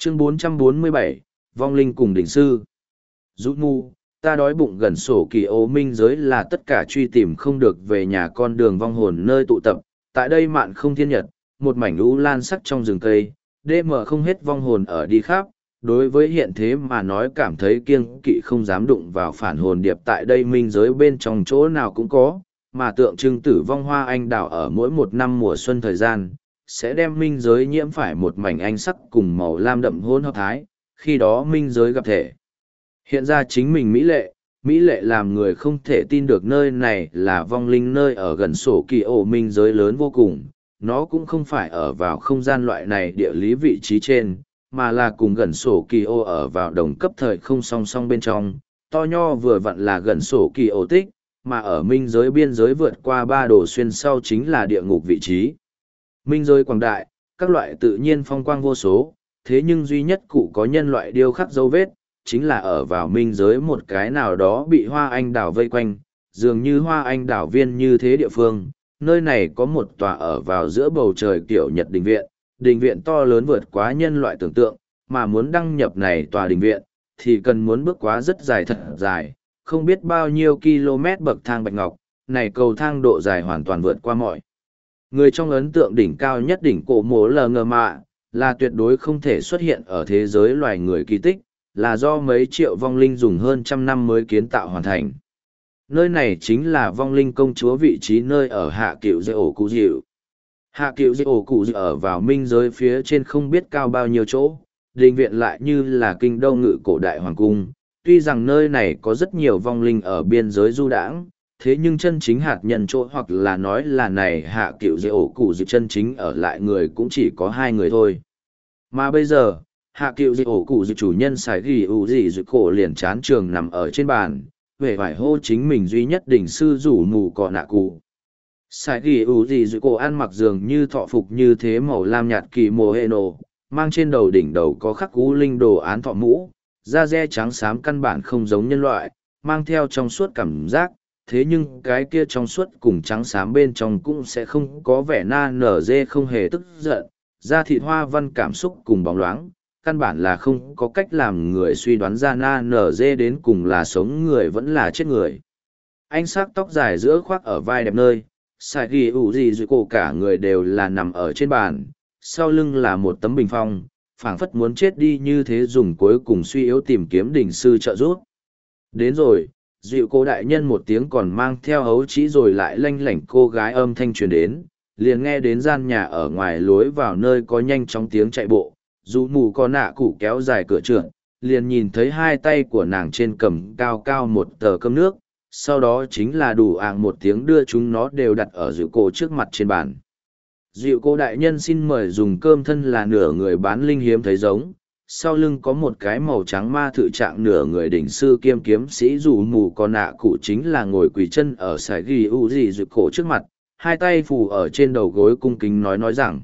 Chương 447, Vong linh cùng đỉnh sư. Dũ ngu, ta đói bụng gần sổ kỳ ô minh giới là tất cả truy tìm không được về nhà con đường vong hồn nơi tụ tập. Tại đây mạn không thiên nhật, một mảnh lũ lan sắc trong rừng cây, đêm mở không hết vong hồn ở đi khắp. Đối với hiện thế mà nói cảm thấy kiêng kỵ không dám đụng vào phản hồn điệp tại đây minh giới bên trong chỗ nào cũng có, mà tượng trưng tử vong hoa anh đào ở mỗi một năm mùa xuân thời gian, sẽ đem minh giới nhiễm phải một mảnh ánh sắc cùng màu lam đậm hỗn hợp thái, khi đó minh giới gặp thể. Hiện ra chính mình Mỹ lệ làm người không thể tin được nơi này là vong linh nơi ở gần sổ kỳ ổ minh giới lớn vô cùng, nó cũng không phải ở vào không gian loại này địa lý vị trí trên, mà là cùng gần sổ kỳ ô ở vào đồng cấp thời không song song bên trong, to nho vừa vặn là gần sổ kỳ ô tích, mà ở minh giới biên giới vượt qua 3 đồ xuyên sau chính là địa ngục vị trí. Minh giới quảng đại, các loại tự nhiên phong quang vô số, thế nhưng duy nhất cụ có nhân loại điêu khắc dấu vết, chính là ở vào minh giới một cái nào đó bị hoa anh đào vây quanh, dường như hoa anh đào viên như thế địa phương. Nơi này có một tòa ở vào giữa bầu trời kiểu Nhật đình viện to lớn vượt quá nhân loại tưởng tượng, mà muốn đăng nhập này tòa đình viện, thì cần muốn bước quá rất dài thật dài, không biết bao nhiêu km bậc thang bạch ngọc, này cầu thang độ dài hoàn toàn vượt qua mọi. Người trong ấn tượng đỉnh cao nhất đỉnh cổ mố lờ ngờ mạ, là tuyệt đối không thể xuất hiện ở thế giới loài người kỳ tích, là do mấy triệu vong linh dùng hơn trăm năm mới kiến tạo hoàn thành. Nơi này chính là vong linh công chúa vị trí nơi ở hạ cựu dây ổ cụ dịu. Hạ cựu dây ổ cụ dịu ở vào minh giới phía trên không biết cao bao nhiêu chỗ, đình viện lại như là kinh đô ngự cổ đại hoàng cung. Tuy rằng nơi này có rất nhiều vong linh ở biên giới du đãng, thế nhưng chân chính hạt nhân chỗ hoặc là nói là này hạ cựu dây ổ cụ dịu chân chính ở lại người cũng chỉ có 2 người thôi. Mà bây giờ, hạ cựu dịu ổ cụ dịu chủ nhân xài ghi ủ gì dịu cổ liền chán trường nằm ở trên bàn, về phải hô chính mình duy nhất đỉnh sư rủ mù cọ nạ cụ. Sai ghi ủ gì dịu cổ ăn mặc dường như thọ phục như thế màu lam nhạt kỳ mồ hệ nổ, mang trên đầu đỉnh đầu có khắc cú linh đồ án thọ mũ, da dê trắng xám căn bản không giống nhân loại, mang theo trong suốt cảm giác, thế nhưng cái kia trong suốt cùng trắng xám bên trong cũng sẽ không có vẻ na nở dê không hề tức giận, da thịt hoa văn cảm xúc cùng bóng loáng, căn bản là không có cách làm người suy đoán ra na nở dê đến cùng là sống người vẫn là chết người. Anh sắc tóc dài giữa khoác ở vai đẹp nơi, sai ghi ủ gì dưới cổ cả người đều là nằm ở trên bàn, sau lưng là một tấm bình phong, phảng phất muốn chết đi như thế dùng cuối cùng suy yếu tìm kiếm đỉnh sư trợ giúp. Đến rồi, dịu cô đại nhân một tiếng còn mang theo hấu chỉ rồi lại lanh lảnh cô gái âm thanh truyền đến, liền nghe đến gian nhà ở ngoài lối vào nơi có nhanh chóng tiếng chạy bộ, dù mù có nạ cụ kéo dài cửa trượt, liền nhìn thấy 2 tay của nàng trên cầm cao cao một tờ cơm nước, sau đó chính là đủ ạng một tiếng đưa chúng nó đều đặt ở dịu cô trước mặt trên bàn. Dịu cô đại nhân xin mời dùng cơm thân là nửa người bán linh hiếm thấy giống, sau lưng có một cái màu trắng ma thự trạng nửa người đỉnh sư kiêm kiếm sĩ dù mù có nạ cụ chính là ngồi quỳ chân ở sải ghi u gì dịu cổ trước mặt, 2 tay phủ ở trên đầu gối cung kính nói rằng: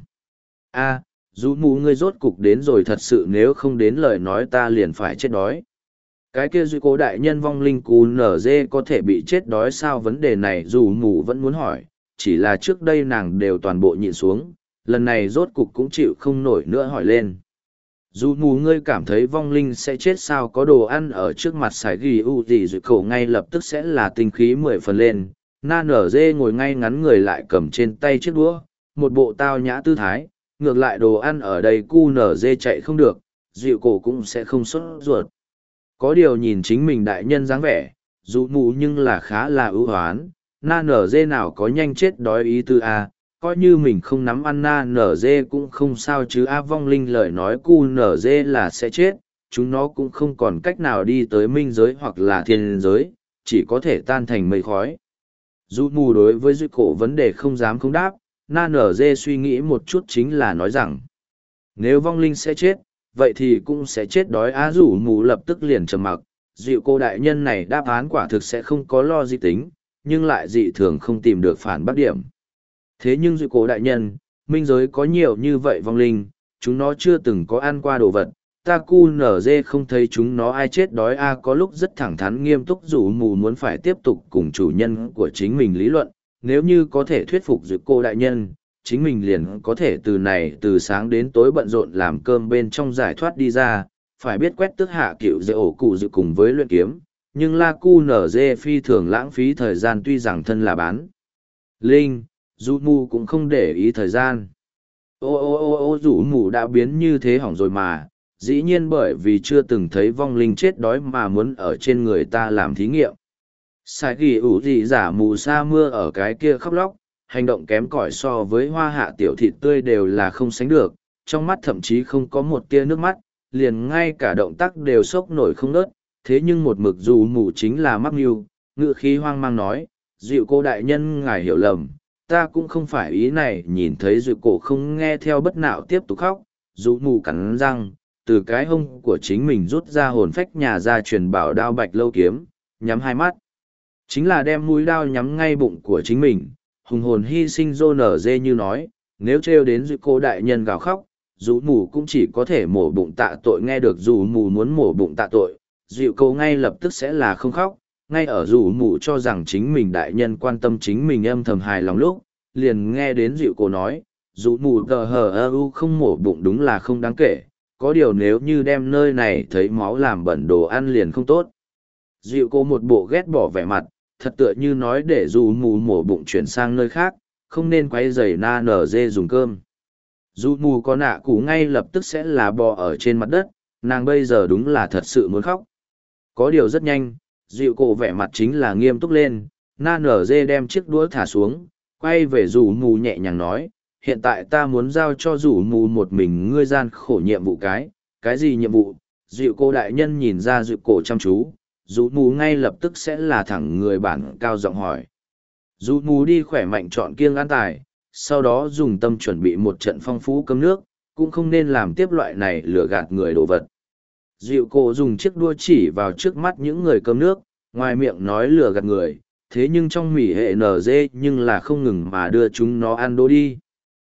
a dù mù ngươi rốt cục đến rồi, thật sự nếu không đến lời nói ta liền phải chết đói. Cái kia dư cố đại nhân vong linh cù nở dê có thể bị chết đói sao? Vấn đề này dù mù vẫn muốn hỏi, chỉ là trước đây nàng đều toàn bộ nhịn xuống, lần này rốt cục cũng chịu không nổi nữa hỏi lên. Dù mù ngươi cảm thấy vong linh sẽ chết sao? Có đồ ăn ở trước mặt sải ghi u gì dư cổ ngay lập tức sẽ là tinh khí 10 phần lên. Na nở dê ngồi ngay ngắn người lại cầm trên tay chiếc đũa, một bộ tao nhã tư thái, ngược lại đồ ăn ở đây cu nở dê chạy không được, dịu cổ cũng sẽ không sốt ruột. Có điều nhìn chính mình đại nhân dáng vẻ, dù mù nhưng là khá là ưu hoán, na nở dê nào có nhanh chết đói ý tư a, coi như mình không nắm ăn na nở dê cũng không sao chứ a. Vong linh lời nói cu nở dê là sẽ chết, chúng nó cũng không còn cách nào đi tới minh giới hoặc là thiên giới, chỉ có thể tan thành mây khói. Dù mù đối với dư cổ vấn đề không dám không đáp, na nở dê suy nghĩ một chút chính là nói rằng, nếu vong linh sẽ chết, vậy thì cũng sẽ chết đói á. Rủ mù lập tức liền trầm mặc, dịu cô đại nhân này đáp án quả thực sẽ không có lo di tính, nhưng lại dị thường không tìm được phản bác điểm. Thế nhưng dịu cô đại nhân, minh giới có nhiều như vậy vong linh, chúng nó chưa từng có ăn qua đồ vật, ta cu nở dê không thấy chúng nó ai chết đói a. Có lúc rất thẳng thắn nghiêm túc rủ mù muốn phải tiếp tục cùng chủ nhân của chính mình lý luận, nếu như có thể thuyết phục dịu cô đại nhân, chính mình liền có thể từ này từ sáng đến tối bận rộn làm cơm bên trong giải thoát đi ra, phải biết quét tước hạ cựu dễ ổ cụ dự cùng với luyện kiếm, nhưng La Cu nở dê phi thường lãng phí thời gian tuy rằng thân là bán. Linh, Dụ Mù cũng không để ý thời gian. Ô Dụ Mù đã biến như thế hỏng rồi mà, dĩ nhiên bởi vì chưa từng thấy vong linh chết đói mà muốn ở trên người ta làm thí nghiệm. Sai ghi ủ gì giả mù sa mưa ở cái kia khóc lóc, hành động kém cỏi so với hoa hạ tiểu thịt tươi đều là không sánh được, trong mắt thậm chí không có một tia nước mắt, liền ngay cả động tác đều sốc nổi không nớt, thế nhưng một mực dù mù chính là mắc mưu, ngự khí hoang mang nói, dịu cô đại nhân ngài hiểu lầm, ta cũng không phải ý này, nhìn thấy dịu cổ không nghe theo bất nạo tiếp tục khóc, dù mù cắn răng, từ cái hông của chính mình rút ra hồn phách nhà ra truyền bảo đao bạch lâu kiếm, nhắm hai mắt. Chính là đem mũi đao nhắm ngay bụng của chính mình, hùng hồn hy sinh rô nở dê như nói, nếu trêu đến dịu cô đại nhân gào khóc, dù mù cũng chỉ có thể mổ bụng tạ tội. Nghe được dù mù muốn mổ bụng tạ tội, dịu cô ngay lập tức sẽ là không khóc, ngay ở dù mù cho rằng chính mình đại nhân quan tâm chính mình âm thầm hài lòng lúc, liền nghe đến dịu cô nói, dù mù tờ hờ ơ u không mổ bụng đúng là không đáng kể, có điều nếu như đem nơi này thấy máu làm bẩn đồ ăn liền không tốt. Dịu cô một bộ ghét bỏ vẻ mặt, thật tựa như nói để dù mù mổ bụng chuyển sang nơi khác, không nên quay giày na nở dê dùng cơm. Dù mù có nạ cũ ngay lập tức sẽ là bò ở trên mặt đất, nàng bây giờ đúng là thật sự muốn khóc. Có điều rất nhanh, dịu cổ vẻ mặt chính là nghiêm túc lên, na nở dê đem chiếc đũa thả xuống, quay về dù mù nhẹ nhàng nói, hiện tại ta muốn giao cho dù mù một mình ngươi gian khổ nhiệm vụ cái gì nhiệm vụ, dịu cô đại nhân nhìn ra dịu cổ chăm chú, dù mù ngay lập tức sẽ là thẳng người bản cao giọng hỏi. Dù mù đi khỏe mạnh chọn kiêng ăn tài, sau đó dùng tâm chuẩn bị một trận phong phú cơm nước, cũng không nên làm tiếp loại này lừa gạt người đồ vật. Dịu cổ dùng chiếc đua chỉ vào trước mắt những người cơm nước, ngoài miệng nói lừa gạt người, thế nhưng trong mỉ hệ nở dê nhưng là không ngừng mà đưa chúng nó ăn đô đi.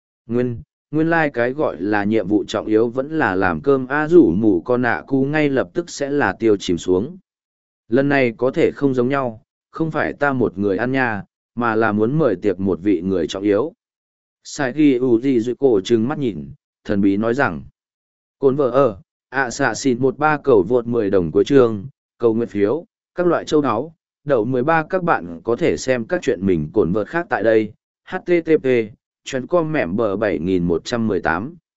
Nguyên lai cái gọi là nhiệm vụ trọng yếu vẫn là làm cơm rủ mù con nạ cu ngay lập tức sẽ là tiêu chìm xuống. Lần này có thể không giống nhau, không phải ta một người ăn nha, mà là muốn mời tiệc một vị người trọng yếu. Sai ghi ủ gì dịu cổ trừng mắt nhìn, thần bí nói rằng, cồn vợ xạ xịn 13 cầu vượt 10 đồng của trường, cầu nguyện phiếu, các loại châu áo, đậu 13 các bạn có thể xem các chuyện mình cồn vợt khác tại đây, http, chuyến com mẻm bờ 7118.